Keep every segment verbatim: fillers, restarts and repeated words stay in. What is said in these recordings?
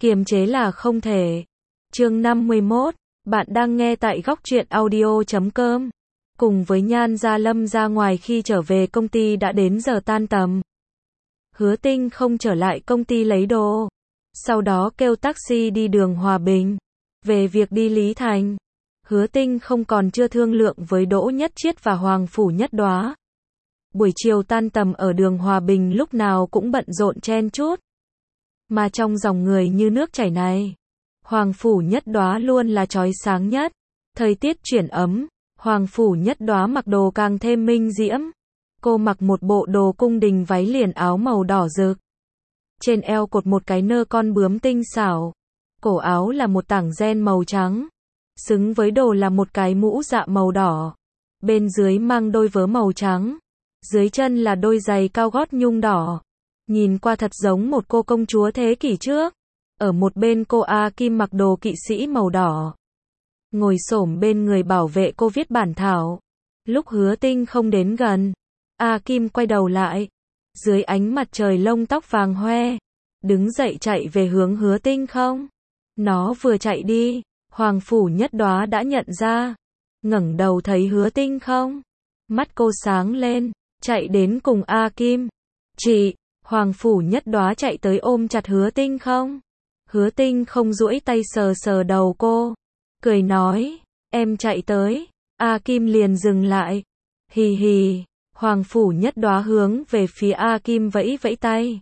kiềm chế là không thể. Chương năm mươi mốt, bạn đang nghe tại góc truyện audio chấm com. Cùng với Nhan Gia Lâm ra ngoài khi trở về công ty đã đến giờ tan tầm. Hứa Tinh không trở lại công ty lấy đồ. Sau đó kêu taxi đi đường Hòa Bình. Về việc đi Lý Thành, Hứa Tinh không còn chưa thương lượng với Đỗ Nhất Chiết và Hoàng Phủ Nhất Đóa. Buổi chiều tan tầm ở đường Hòa Bình lúc nào cũng bận rộn chen chúc. Mà trong dòng người như nước chảy này, Hoàng Phủ Nhất Đóa luôn là chói sáng nhất. Thời tiết chuyển ấm, Hoàng Phủ Nhất Đóa mặc đồ càng thêm minh diễm. Cô mặc một bộ đồ cung đình váy liền áo màu đỏ rực. Trên eo cột một cái nơ con bướm tinh xảo. Cổ áo là một tảng ren màu trắng. Xứng với đồ là một cái mũ dạ màu đỏ. Bên dưới mang đôi vớ màu trắng. Dưới chân là đôi giày cao gót nhung đỏ. Nhìn qua thật giống một cô công chúa thế kỷ trước. Ở một bên cô A Kim mặc đồ kỵ sĩ màu đỏ. Ngồi xổm bên người bảo vệ cô viết bản thảo. Lúc Hứa Tinh không đến gần, A Kim quay đầu lại. Dưới ánh mặt trời lông tóc vàng hoe. Đứng dậy chạy về hướng Hứa Tinh không. Nó vừa chạy đi, Hoàng Phủ Nhất Đóa đã nhận ra. Ngẩng đầu thấy Hứa Tinh không. Mắt cô sáng lên, chạy đến cùng A Kim. Chị, Hoàng Phủ Nhất Đóa chạy tới ôm chặt Hứa Tinh không. Hứa Tinh không duỗi tay sờ sờ đầu cô. Cười nói, em chạy tới. A Kim liền dừng lại. Hì hì, Hoàng Phủ Nhất Đóa hướng về phía A Kim vẫy vẫy tay.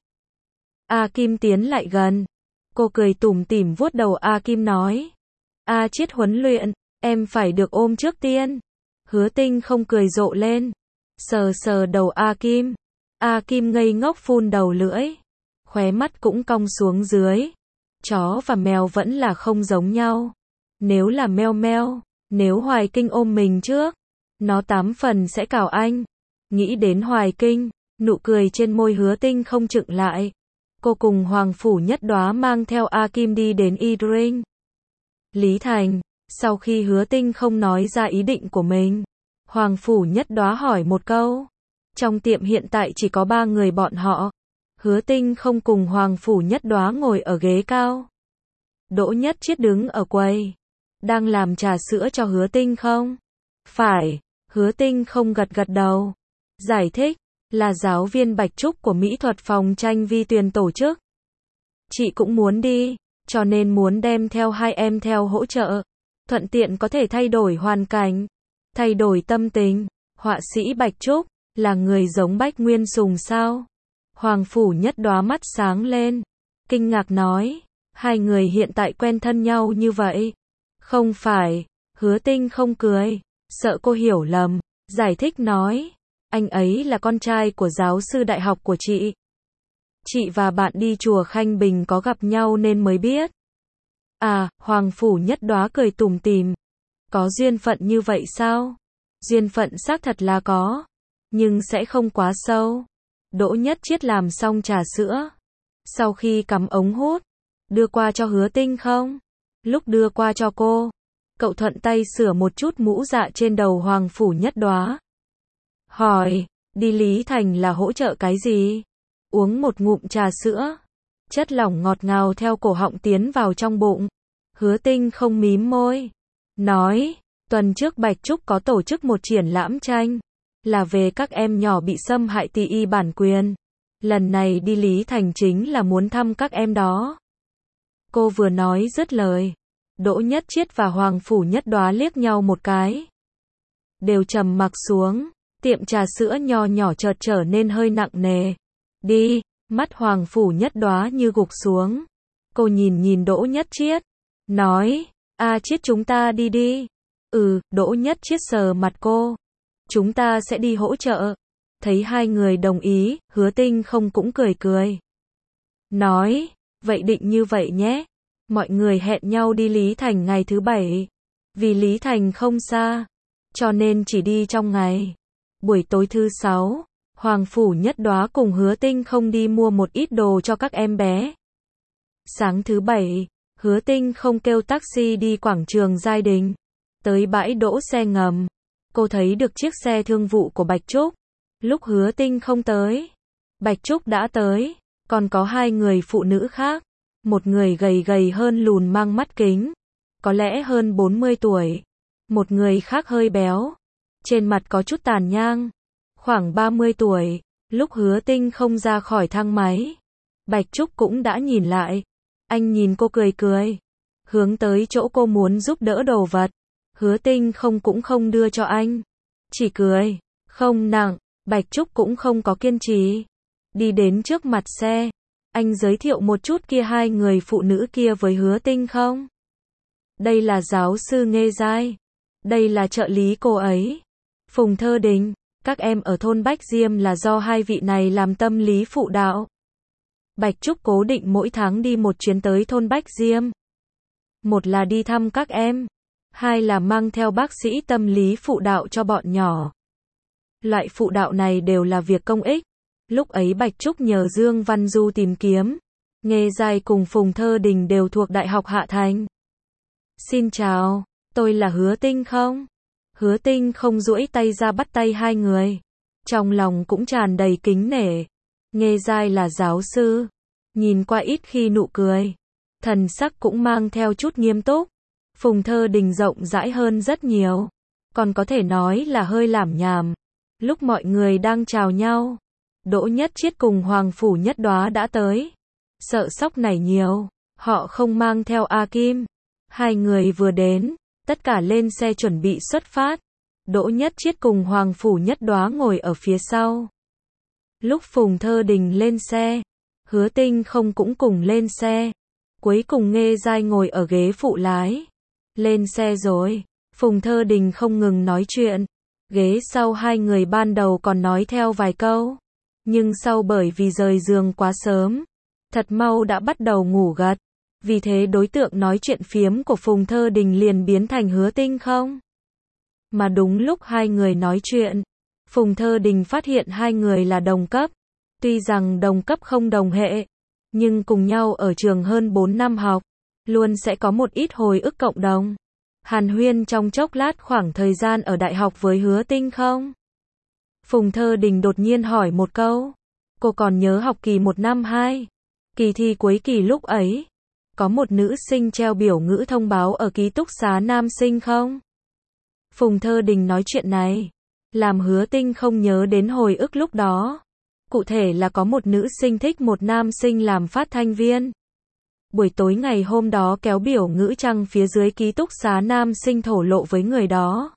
A Kim tiến lại gần. Cô cười tủm tỉm vuốt đầu A Kim nói. A Chiết huấn luyện, em phải được ôm trước tiên. Hứa Tinh không cười rộ lên. Sờ sờ đầu A Kim. A Kim ngây ngốc phun đầu lưỡi. Khóe mắt cũng cong xuống dưới. Chó và mèo vẫn là không giống nhau. Nếu là meo meo, nếu Hoài Kinh ôm mình trước, nó tám phần sẽ cào anh. Nghĩ đến Hoài Kinh, nụ cười trên môi Hứa Tinh không chững lại. Cô cùng Hoàng Phủ Nhất Đóa mang theo A Kim đi đến E-Drink. Lý Thành, sau khi Hứa Tinh không nói ra ý định của mình, Hoàng Phủ Nhất Đóa hỏi một câu. Trong tiệm hiện tại chỉ có ba người bọn họ. Hứa Tinh không cùng Hoàng Phủ Nhất Đóa ngồi ở ghế cao. Đỗ Nhất Chiết đứng ở quầy. Đang làm trà sữa cho Hứa Tinh không? Phải, Hứa Tinh không gật gật đầu. Giải thích, là giáo viên Bạch Trúc của mỹ thuật phòng tranh Vi Tuyền tổ chức. Chị cũng muốn đi, cho nên muốn đem theo hai em theo hỗ trợ. Thuận tiện có thể thay đổi hoàn cảnh, thay đổi tâm tình. Họa sĩ Bạch Trúc, là người giống Bách Nguyên Sùng sao? Hoàng Phủ Nhất Đóa mắt sáng lên. Kinh ngạc nói, hai người hiện tại quen thân nhau như vậy. Không phải, Hứa Tinh không cười, sợ cô hiểu lầm, giải thích nói, anh ấy là con trai của giáo sư đại học của chị. Chị và bạn đi chùa Khanh Bình có gặp nhau nên mới biết. À, Hoàng Phủ Nhất Đóa cười tủm tỉm. Có duyên phận như vậy sao? Duyên phận xác thật là có, nhưng sẽ không quá sâu. Đỗ Nhất Chiết làm xong trà sữa. Sau khi cắm ống hút, đưa qua cho Hứa Tinh không? Lúc đưa qua cho cô, cậu thuận tay sửa một chút mũ dạ trên đầu Hoàng Phủ Nhất Đóa. Hỏi, đi Lý Thành là hỗ trợ cái gì? Uống một ngụm trà sữa. Chất lỏng ngọt ngào theo cổ họng tiến vào trong bụng. Hứa Tinh không mím môi. Nói, tuần trước Bạch Trúc có tổ chức một triển lãm tranh. Là về các em nhỏ bị xâm hại ti y bản quyền. Lần này đi Lý Thành chính là muốn thăm các em đó. Cô vừa nói dứt lời. Đỗ Nhất Chiết và Hoàng Phủ Nhất Đóa liếc nhau một cái. Đều trầm mặc xuống. Tiệm trà sữa nho nhỏ chợt trở nên hơi nặng nề. Đi, mắt Hoàng Phủ Nhất Đóa như gục xuống. Cô nhìn nhìn Đỗ Nhất Chiết. Nói, A Chiết chúng ta đi đi. Ừ, Đỗ Nhất Chiết sờ mặt cô. Chúng ta sẽ đi hỗ trợ. Thấy hai người đồng ý, Hứa Tinh không cũng cười cười. Nói, vậy định như vậy nhé. Mọi người hẹn nhau đi Lý Thành ngày thứ bảy. Vì Lý Thành không xa, cho nên chỉ đi trong ngày. Buổi tối thứ sáu, Hoàng Phủ Nhất Đóa cùng Hứa Tinh không đi mua một ít đồ cho các em bé. Sáng thứ bảy, Hứa Tinh không kêu taxi đi quảng trường Giai Đình. Tới bãi đỗ xe ngầm. Cô thấy được chiếc xe thương vụ của Bạch Trúc. Lúc Hứa Tinh không tới, Bạch Trúc đã tới, còn có hai người phụ nữ khác. Một người gầy gầy hơn lùn mang mắt kính, có lẽ hơn bốn mươi tuổi. Một người khác hơi béo, trên mặt có chút tàn nhang, khoảng ba mươi tuổi. Lúc Hứa Tinh không ra khỏi thang máy, Bạch Trúc cũng đã nhìn lại. Anh nhìn cô cười cười, hướng tới chỗ cô muốn giúp đỡ đồ vật. Hứa Tinh không cũng không đưa cho anh, chỉ cười, không nặng. Bạch Trúc cũng không có kiên trì, đi đến trước mặt xe. Anh giới thiệu một chút kia hai người phụ nữ kia với Hứa Tinh không? Đây là giáo sư Nghê Giai, đây là trợ lý cô ấy, Phùng Thơ Đình. Các em ở thôn Bách Diêm là do hai vị này làm tâm lý phụ đạo. Bạch Trúc cố định mỗi tháng đi một chuyến tới thôn Bách Diêm. Một là đi thăm các em, hai là mang theo bác sĩ tâm lý phụ đạo cho bọn nhỏ. Loại phụ đạo này đều là việc công ích. Lúc ấy Bạch Trúc nhờ Dương Văn Du tìm kiếm. Nghê Giai cùng Phùng Thơ Đình đều thuộc Đại học Hạ Thành. Xin chào, tôi là Hứa Tinh không? Hứa Tinh không duỗi tay ra bắt tay hai người. Trong lòng cũng tràn đầy kính nể. Nghê Giai là giáo sư, nhìn qua ít khi nụ cười, thần sắc cũng mang theo chút nghiêm túc. Phùng Thơ Đình rộng rãi hơn rất nhiều, còn có thể nói là hơi lảm nhảm. Lúc mọi người đang chào nhau, Đỗ Nhất Chiết cùng Hoàng Phủ Nhất Đóa đã tới. Sợ sóc nảy nhiều, họ không mang theo A Kim. Hai người vừa đến, tất cả lên xe chuẩn bị xuất phát. Đỗ Nhất Chiết cùng Hoàng Phủ Nhất Đóa ngồi ở phía sau. Lúc Phùng Thơ Đình lên xe, Hứa Tinh không cũng cùng lên xe. Cuối cùng Nghê Giai ngồi ở ghế phụ lái. Lên xe rồi, Phùng Thơ Đình không ngừng nói chuyện. Ghế sau hai người ban đầu còn nói theo vài câu, nhưng sau bởi vì rời giường quá sớm, thật mau đã bắt đầu ngủ gật. Vì thế đối tượng nói chuyện phiếm của Phùng Thơ Đình liền biến thành Hứa Tinh không. Mà đúng lúc hai người nói chuyện, Phùng Thơ Đình phát hiện hai người là đồng cấp. Tuy rằng đồng cấp không đồng hệ, nhưng cùng nhau ở trường hơn bốn năm học, luôn sẽ có một ít hồi ức cộng đồng. Hàn huyên trong chốc lát khoảng thời gian ở đại học với Hứa Tinh không. Phùng Thơ Đình đột nhiên hỏi một câu. Cô còn nhớ học kỳ một năm hai, kỳ thi cuối kỳ lúc ấy, có một nữ sinh treo biểu ngữ thông báo ở ký túc xá nam sinh không? Phùng Thơ Đình nói chuyện này, làm Hứa Tinh không nhớ đến hồi ức lúc đó. Cụ thể là có một nữ sinh thích một nam sinh làm phát thanh viên. Buổi tối ngày hôm đó kéo biểu ngữ trăng phía dưới ký túc xá nam sinh thổ lộ với người đó,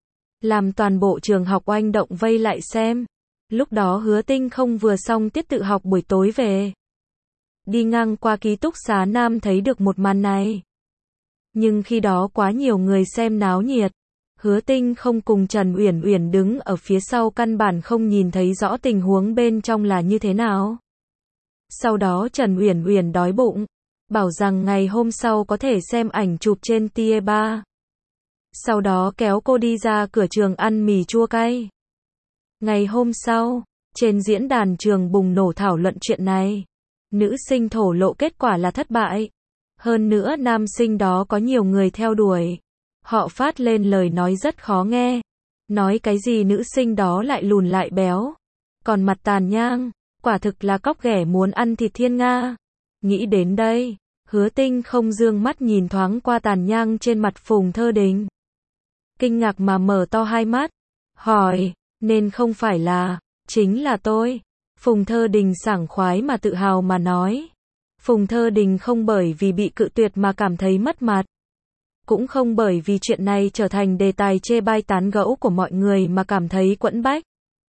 làm toàn bộ trường học oanh động vây lại xem. Lúc đó Hứa Tinh không vừa xong tiết tự học buổi tối về, đi ngang qua ký túc xá nam thấy được một màn này. Nhưng khi đó quá nhiều người xem náo nhiệt, Hứa Tinh không cùng Trần Uyển Uyển đứng ở phía sau căn bản không nhìn thấy rõ tình huống bên trong là như thế nào. Sau đó Trần Uyển Uyển đói bụng, bảo rằng ngày hôm sau có thể xem ảnh chụp trên Tie ba. Sau đó kéo cô đi ra cửa trường ăn mì chua cay. Ngày hôm sau, trên diễn đàn trường bùng nổ thảo luận chuyện này. Nữ sinh thổ lộ kết quả là thất bại. Hơn nữa nam sinh đó có nhiều người theo đuổi. Họ phát lên lời nói rất khó nghe. Nói cái gì nữ sinh đó lại lùn lại béo, còn mặt tàn nhang, quả thực là cóc ghẻ muốn ăn thịt thiên nga. Nghĩ đến đây, Hứa Tinh không dương mắt nhìn thoáng qua tàn nhang trên mặt Phùng Thơ Đình. Kinh ngạc mà mở to hai mắt, hỏi, nên không phải là, chính là tôi. Phùng Thơ Đình sảng khoái mà tự hào mà nói. Phùng Thơ Đình không bởi vì bị cự tuyệt mà cảm thấy mất mặt, cũng không bởi vì chuyện này trở thành đề tài chê bai tán gẫu của mọi người mà cảm thấy quẫn bách.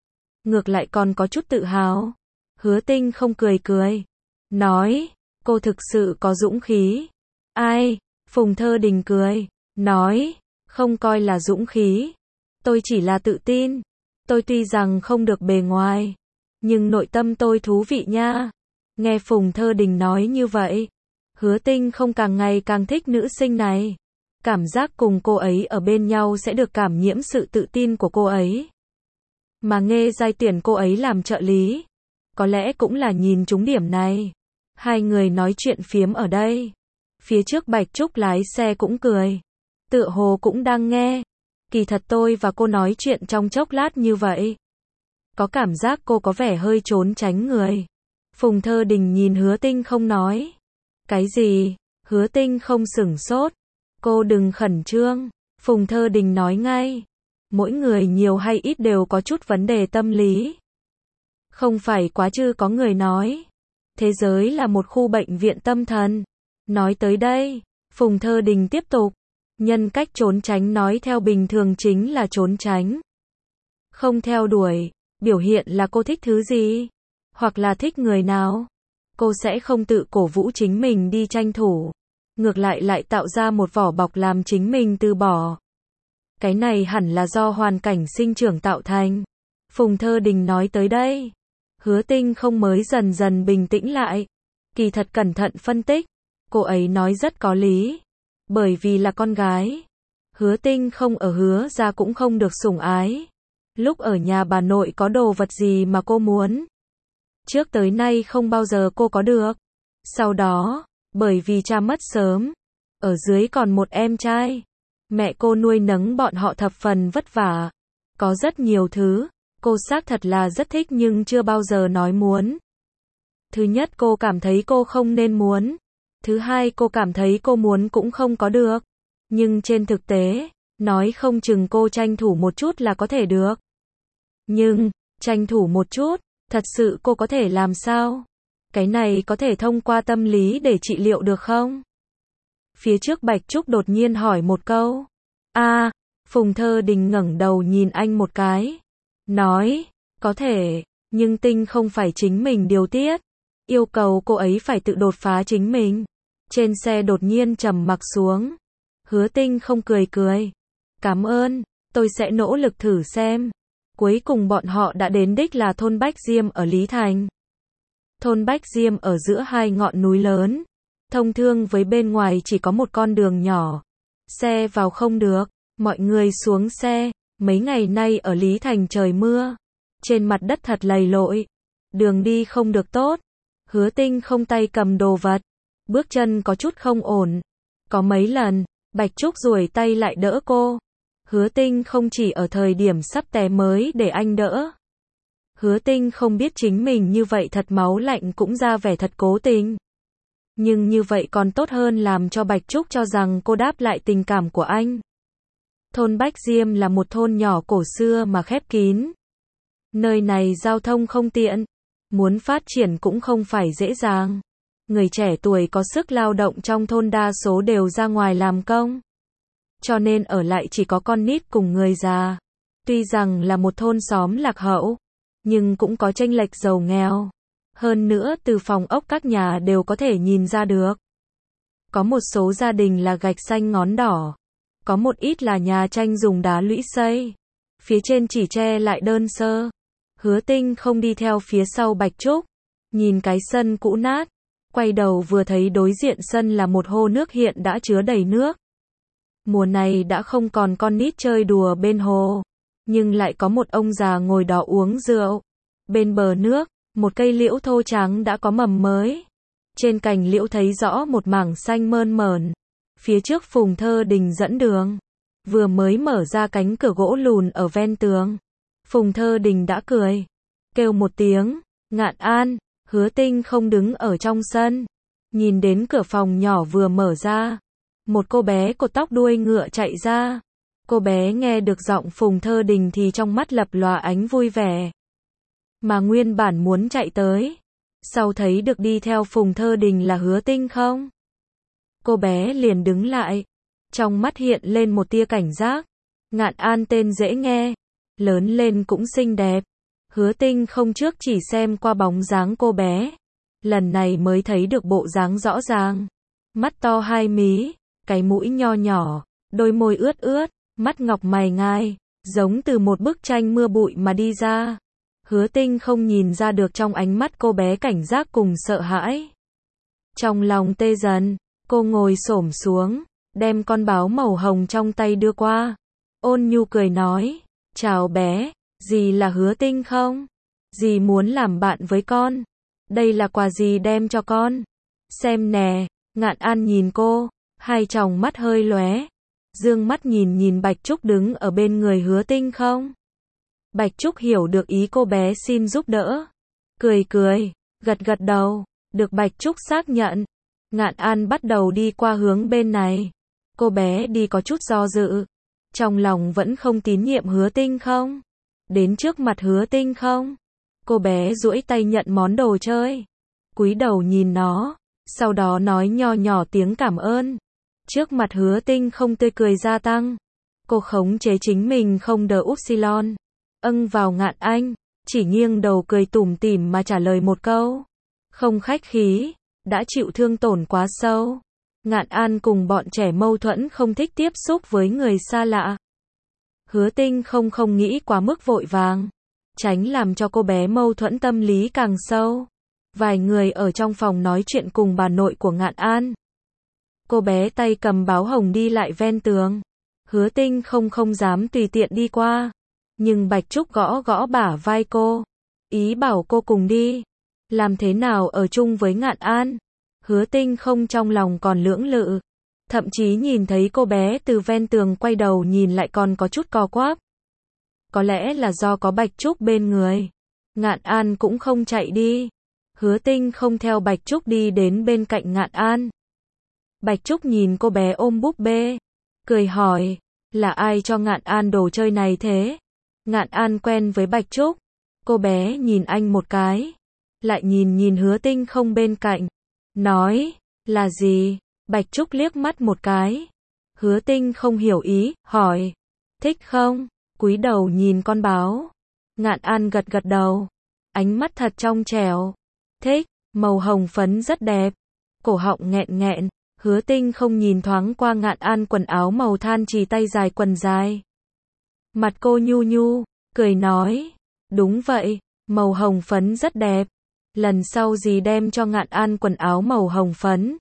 Ngược lại còn có chút tự hào. Hứa Tinh không cười cười, nói, cô thực sự có dũng khí. Ai? Phùng Thơ Đình cười, nói, không coi là dũng khí. Tôi chỉ là tự tin. Tôi tuy rằng không được bề ngoài, nhưng nội tâm tôi thú vị nha. Nghe Phùng Thơ Đình nói như vậy, Hứa Tinh không càng ngày càng thích nữ sinh này. Cảm giác cùng cô ấy ở bên nhau sẽ được cảm nhiễm sự tự tin của cô ấy. Mà Nghê Giai tuyển cô ấy làm trợ lý, có lẽ cũng là nhìn trúng điểm này. Hai người nói chuyện phiếm ở đây. Phía trước Bạch Trúc lái xe cũng cười, tựa hồ cũng đang nghe. Kỳ thật tôi và cô nói chuyện trong chốc lát như vậy, có cảm giác cô có vẻ hơi trốn tránh người. Phùng Thơ Đình nhìn Hứa Tinh không nói, Cái gì? Hứa Tinh không sửng sốt. Cô đừng khẩn trương. Phùng Thơ Đình nói ngay. Mỗi người nhiều hay ít đều có chút vấn đề tâm lý. Không phải quá chứ có người nói. Thế giới là một khu bệnh viện tâm thần. Nói tới đây, Phùng Thơ Đình tiếp tục. Nhân cách trốn tránh nói theo bình thường chính là trốn tránh. Không theo đuổi, biểu hiện là cô thích thứ gì, hoặc là thích người nào. Cô sẽ không tự cổ vũ chính mình đi tranh thủ. Ngược lại lại tạo ra một vỏ bọc làm chính mình từ bỏ. Cái này hẳn là do hoàn cảnh sinh trưởng tạo thành. Phùng Thơ Đình nói tới đây. Hứa Tinh không mới dần dần bình tĩnh lại. Kỳ thật cẩn thận phân tích. Cô ấy nói rất có lý. Bởi vì là con gái. Hứa Tinh không ở Hứa gia cũng không được sủng ái. Lúc ở nhà bà nội có đồ vật gì mà cô muốn. Trước tới nay không bao giờ cô có được. Sau đó, bởi vì cha mất sớm. Ở dưới còn một em trai. Mẹ cô nuôi nấng bọn họ thập phần vất vả. Có rất nhiều thứ. Cô xác thật là rất thích nhưng chưa bao giờ nói muốn. Thứ nhất cô cảm thấy cô không nên muốn. Thứ hai cô cảm thấy cô muốn cũng không có được. Nhưng trên thực tế, nói không chừng cô tranh thủ một chút là có thể được. Nhưng, tranh thủ một chút, thật sự cô có thể làm sao? Cái này có thể thông qua tâm lý để trị liệu được không? Phía trước Bạch Trúc đột nhiên hỏi một câu. A, à, Phùng Thơ Đình ngẩng đầu nhìn anh một cái. Nói, có thể, nhưng Tinh không phải chính mình điều tiết. Yêu cầu cô ấy phải tự đột phá chính mình. Trên xe đột nhiên trầm mặc xuống. Hứa Tinh không cười cười. Cảm ơn, tôi sẽ nỗ lực thử xem. Cuối cùng bọn họ đã đến đích là thôn Bách Diêm ở Lý Thành. Thôn Bách Diêm ở giữa hai ngọn núi lớn. Thông thương với bên ngoài chỉ có một con đường nhỏ. Xe vào không được, mọi người xuống xe. Mấy ngày nay ở Lý Thành trời mưa. Trên mặt đất thật lầy lội. Đường đi không được tốt. Hứa Tinh không tay cầm đồ vật. Bước chân có chút không ổn. Có mấy lần, Bạch Trúc duỗi tay lại đỡ cô. Hứa Tinh không chỉ ở thời điểm sắp té mới để anh đỡ. Hứa Tinh không biết chính mình như vậy thật máu lạnh cũng ra vẻ thật cố tình. Nhưng như vậy còn tốt hơn làm cho Bạch Trúc cho rằng cô đáp lại tình cảm của anh. Thôn Bách Diêm là một thôn nhỏ cổ xưa mà khép kín. Nơi này giao thông không tiện. Muốn phát triển cũng không phải dễ dàng. Người trẻ tuổi có sức lao động trong thôn đa số đều ra ngoài làm công. Cho nên ở lại chỉ có con nít cùng người già. Tuy rằng là một thôn xóm lạc hậu, nhưng cũng có chênh lệch giàu nghèo. Hơn nữa từ phòng ốc các nhà đều có thể nhìn ra được. Có một số gia đình là gạch xanh ngón đỏ. Có một ít là nhà tranh dùng đá lũy xây. Phía trên chỉ che lại đơn sơ. Hứa Tinh không đi theo phía sau Bạch Trúc. Nhìn cái sân cũ nát. Quay đầu vừa thấy đối diện sân là một hồ nước hiện đã chứa đầy nước. Mùa này đã không còn con nít chơi đùa bên hồ. Nhưng lại có một ông già ngồi đó uống rượu. Bên bờ nước, một cây liễu thô trắng đã có mầm mới. Trên cành liễu thấy rõ một mảng xanh mơn mởn. Phía trước Phùng Thơ Đình dẫn đường. Vừa mới mở ra cánh cửa gỗ lùn ở ven tường. Phùng Thơ Đình đã cười. Kêu một tiếng, Ngạn An. Hứa Tinh không đứng ở trong sân. Nhìn đến cửa phòng nhỏ vừa mở ra. Một cô bé cột tóc đuôi ngựa chạy ra. Cô bé nghe được giọng Phùng Thơ Đình thì trong mắt lập lòa ánh vui vẻ. Mà nguyên bản muốn chạy tới. Sau thấy được đi theo Phùng Thơ Đình là Hứa Tinh không? Cô bé liền đứng lại. Trong mắt hiện lên một tia cảnh giác. Ngạn An tên dễ nghe. Lớn lên cũng xinh đẹp. Hứa Tinh không trước chỉ xem qua bóng dáng cô bé. Lần này mới thấy được bộ dáng rõ ràng. Mắt to hai mí. Cái mũi nho nhỏ. Đôi môi ướt ướt. Mắt ngọc mày ngai. Giống từ một bức tranh mưa bụi mà đi ra. Hứa Tinh không nhìn ra được trong ánh mắt cô bé cảnh giác cùng sợ hãi. Trong lòng tê dần. Cô ngồi xổm xuống. Đem con báo màu hồng trong tay đưa qua. Ôn nhu cười nói. Chào bé. Dì là Hứa Tinh không? Dì muốn làm bạn với con. Đây là quà dì đem cho con. Xem nè. Ngạn An nhìn cô. Hai tròng mắt hơi lóe. Dương mắt nhìn nhìn Bạch Trúc đứng ở bên người Hứa Tinh không? Bạch Trúc hiểu được ý cô bé xin giúp đỡ. Cười cười. Gật gật đầu. Được Bạch Trúc xác nhận. Ngạn An bắt đầu đi qua hướng bên này. Cô bé đi có chút do dự. Trong lòng vẫn không tín nhiệm Hứa Tinh không? Đến trước mặt Hứa Tinh không? Cô bé duỗi tay nhận món đồ chơi. Cúi đầu nhìn nó. Sau đó nói nho nhỏ tiếng cảm ơn. Trước mặt Hứa Tinh không tươi cười gia tăng. Cô khống chế chính mình không đờ upsilon. Âng vào Ngạn Anh. Chỉ nghiêng đầu cười tủm tỉm mà trả lời một câu. Không khách khí. Đã chịu thương tổn quá sâu. Ngạn An cùng bọn trẻ mâu thuẫn không thích tiếp xúc với người xa lạ. Hứa Tinh không không nghĩ quá mức vội vàng. Tránh làm cho cô bé mâu thuẫn tâm lý càng sâu. Vài người ở trong phòng nói chuyện cùng bà nội của Ngạn An. Cô bé tay cầm báo hồng đi lại ven tường. Hứa Tinh không không dám tùy tiện đi qua. Nhưng Bạch Trúc gõ gõ bả vai cô. Ý bảo cô cùng đi. Làm thế nào ở chung với Ngạn An? Hứa Tinh không trong lòng còn lưỡng lự. Thậm chí nhìn thấy cô bé từ ven tường quay đầu nhìn lại còn có chút co quắp. Có lẽ là do có Bạch Trúc bên người. Ngạn An cũng không chạy đi. Hứa Tinh không theo Bạch Trúc đi đến bên cạnh Ngạn An. Bạch Trúc nhìn cô bé ôm búp bê. Cười hỏi, là ai cho Ngạn An đồ chơi này thế? Ngạn An quen với Bạch Trúc. Cô bé nhìn anh một cái. Lại nhìn nhìn Hứa Tinh không bên cạnh. Nói, là gì? Bạch Trúc liếc mắt một cái. Hứa Tinh không hiểu ý, hỏi. Thích không? Cúi đầu nhìn con báo. Ngạn An gật gật đầu. Ánh mắt thật trong trẻo. Thích, màu hồng phấn rất đẹp. Cổ họng nghẹn nghẹn. Hứa Tinh không nhìn thoáng qua Ngạn An quần áo màu than trì tay dài quần dài. Mặt cô nhu nhu, cười nói. Đúng vậy, màu hồng phấn rất đẹp. Lần sau dì đem cho Ngạn An quần áo màu hồng phấn.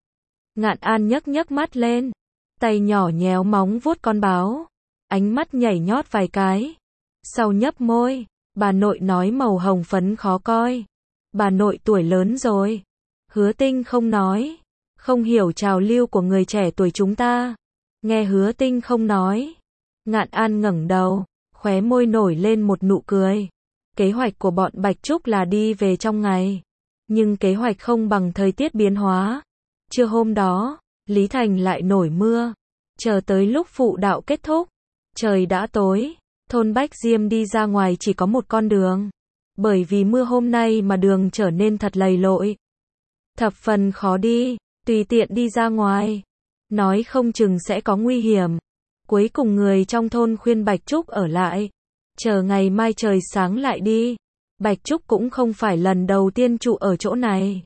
Ngạn An nhấc nhấc mắt lên. Tay nhỏ nhéo móng vuốt con báo. Ánh mắt nhảy nhót vài cái. Sau nhấp môi. Bà nội nói màu hồng phấn khó coi. Bà nội tuổi lớn rồi. Hứa Tinh không nói. Không hiểu trào lưu của người trẻ tuổi chúng ta. Nghe Hứa Tinh không nói. Ngạn An ngẩng đầu. Khóe môi nổi lên một nụ cười. Kế hoạch của bọn Bạch Trúc là đi về trong ngày. Nhưng kế hoạch không bằng thời tiết biến hóa. Trưa hôm đó, Lý Thành lại nổi mưa. Chờ tới lúc phụ đạo kết thúc. Trời đã tối. Thôn Bách Diêm đi ra ngoài chỉ có một con đường. Bởi vì mưa hôm nay mà đường trở nên thật lầy lội. Thập phần khó đi. Tùy tiện đi ra ngoài. Nói không chừng sẽ có nguy hiểm. Cuối cùng người trong thôn khuyên Bạch Trúc ở lại. Chờ ngày mai trời sáng lại đi. Bạch Trúc cũng không phải lần đầu tiên trụ ở chỗ này.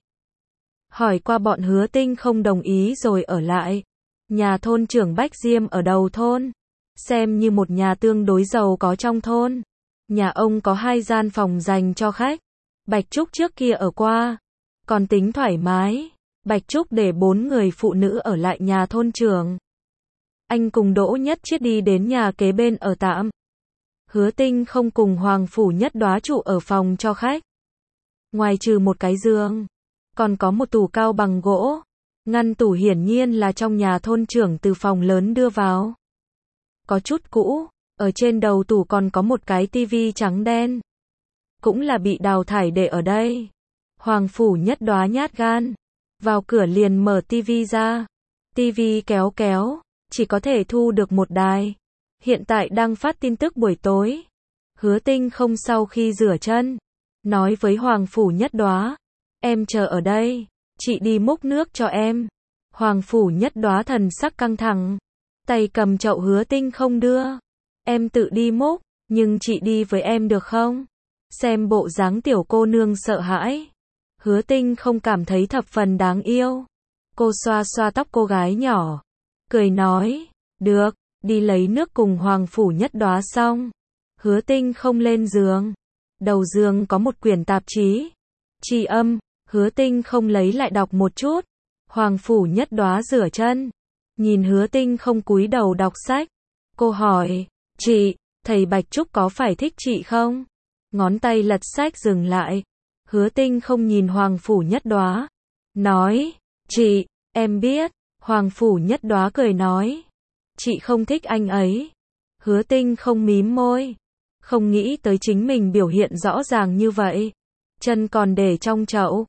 Hỏi qua bọn Hứa Tinh không đồng ý rồi ở lại. Nhà thôn trưởng Bách Diêm ở đầu thôn. Xem như một nhà tương đối giàu có trong thôn. Nhà ông có hai gian phòng dành cho khách. Bạch Trúc trước kia ở qua. Còn tính thoải mái. Bạch Trúc để bốn người phụ nữ ở lại nhà thôn trưởng. Anh cùng Đỗ Nhất Chiết đi đến nhà kế bên ở tạm. Hứa Tinh không cùng Hoàng Phủ Nhất Đóa trụ ở phòng cho khách. Ngoài trừ một cái giường, còn có một tủ cao bằng gỗ. Ngăn tủ hiển nhiên là trong nhà thôn trưởng từ phòng lớn đưa vào. Có chút cũ, ở trên đầu tủ còn có một cái tivi trắng đen. Cũng là bị đào thải để ở đây. Hoàng Phủ Nhất Đóa nhát gan. Vào cửa liền mở tivi ra. Tivi kéo kéo, chỉ có thể thu được một đài. Hiện tại đang phát tin tức buổi tối. Hứa Tinh không sau khi rửa chân. Nói với Hoàng Phủ Nhất Đóa. Em chờ ở đây. Chị đi múc nước cho em. Hoàng Phủ Nhất Đóa thần sắc căng thẳng. Tay cầm chậu Hứa Tinh không đưa. Em tự đi múc. Nhưng chị đi với em được không? Xem bộ dáng tiểu cô nương sợ hãi. Hứa Tinh không cảm thấy thập phần đáng yêu. Cô xoa xoa tóc cô gái nhỏ. Cười nói. Được. Đi lấy nước cùng Hoàng Phủ Nhất Đóa xong. Hứa Tinh không lên giường. Đầu giường có một quyển tạp chí. Tri Âm. Hứa Tinh không lấy lại đọc một chút. Hoàng Phủ Nhất Đóa rửa chân. Nhìn Hứa Tinh không cúi đầu đọc sách. Cô hỏi. Chị, thầy Bạch Trúc có phải thích chị không? Ngón tay lật sách dừng lại. Hứa Tinh không nhìn Hoàng Phủ Nhất Đóa. Nói. Chị, em biết. Hoàng Phủ Nhất Đóa cười nói. Chị không thích anh ấy. Hứa Tinh không mím môi. Không nghĩ tới chính mình biểu hiện rõ ràng như vậy. Chân còn để trong chậu.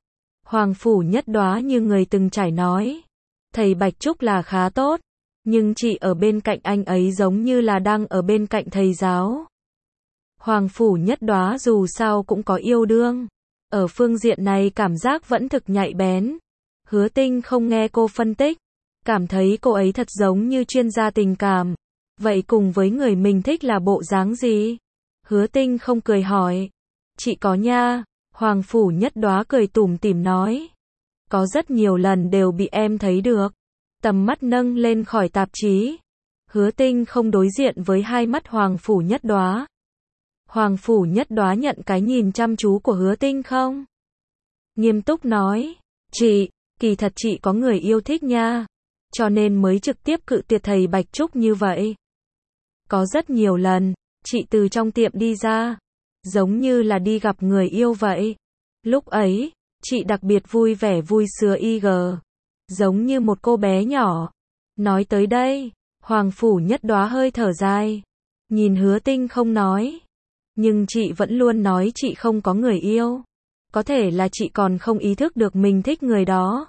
Hoàng Phủ Nhất Đóa như người từng trải nói. Thầy Bạch Trúc là khá tốt, nhưng chị ở bên cạnh anh ấy giống như là đang ở bên cạnh thầy giáo. Hoàng Phủ Nhất Đóa dù sao cũng có yêu đương. Ở phương diện này cảm giác vẫn thực nhạy bén. Hứa Tinh không nghe cô phân tích, cảm thấy cô ấy thật giống như chuyên gia tình cảm. Vậy cùng với người mình thích là bộ dáng gì? Hứa Tinh không cười hỏi. Chị có nha. Hoàng Phủ Nhất Đóa cười tủm tỉm nói. Có rất nhiều lần đều bị em thấy được. Tầm mắt nâng lên khỏi tạp chí. Hứa Tinh không đối diện với hai mắt Hoàng Phủ Nhất Đóa. Hoàng Phủ Nhất Đóa nhận cái nhìn chăm chú của Hứa Tinh không? Nghiêm túc nói. Chị, kỳ thật chị có người yêu thích nha. Cho nên mới trực tiếp cự tuyệt thầy Bạch Trúc như vậy. Có rất nhiều lần, chị từ trong tiệm đi ra. Giống như là đi gặp người yêu vậy. Lúc ấy, chị đặc biệt vui vẻ vui sướng y gờ. Giống như một cô bé nhỏ. Nói tới đây, Hoàng Phủ Nhất Đóa hơi thở dài. Nhìn Hứa Tinh không nói. Nhưng chị vẫn luôn nói chị không có người yêu. Có thể là chị còn không ý thức được mình thích người đó.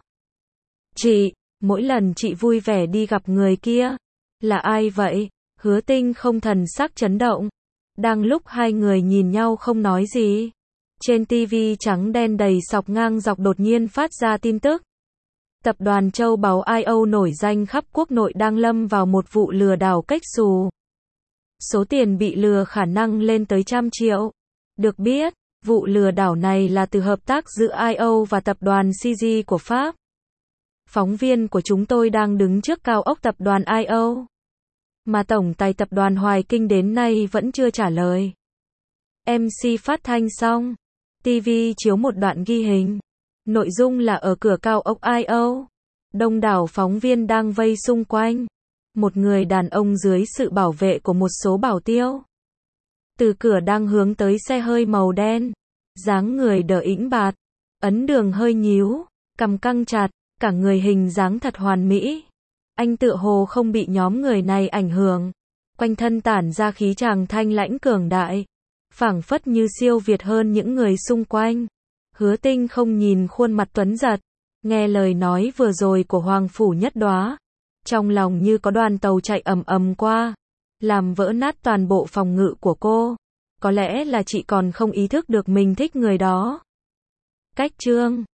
Chị, mỗi lần chị vui vẻ đi gặp người kia. Là ai vậy? Hứa Tinh không thần sắc chấn động. Đang lúc hai người nhìn nhau không nói gì. Trên tivi trắng đen đầy sọc ngang dọc đột nhiên phát ra tin tức. Tập đoàn châu báu i o nổi danh khắp quốc nội đang lâm vào một vụ lừa đảo cách xù. Số tiền bị lừa khả năng lên tới trăm triệu. Được biết, vụ lừa đảo này là từ hợp tác giữa i o và tập đoàn xê giê của Pháp. Phóng viên của chúng tôi đang đứng trước cao ốc tập đoàn i o. Mà tổng tài tập đoàn Hoài Kinh đến nay vẫn chưa trả lời. em xê phát thanh xong. ti vi chiếu một đoạn ghi hình. Nội dung là ở cửa cao ốc i o. Đông đảo phóng viên đang vây xung quanh. Một người đàn ông dưới sự bảo vệ của một số bảo tiêu. Từ cửa đang hướng tới xe hơi màu đen. Dáng người đờ ĩnh bạt. Ấn đường hơi nhíu. Cằm căng chặt. Cả người hình dáng thật hoàn mỹ. Anh tựa hồ không bị nhóm người này ảnh hưởng. Quanh thân tản ra khí chàng thanh lãnh cường đại. Phảng phất như siêu việt hơn những người xung quanh. Hứa Tinh không nhìn khuôn mặt tuấn giật. Nghe lời nói vừa rồi của Hoàng Phủ Nhất Đóa. Trong lòng như có đoàn tàu chạy ầm ầm qua. Làm vỡ nát toàn bộ phòng ngự của cô. Có lẽ là chị còn không ý thức được mình thích người đó. Cách chương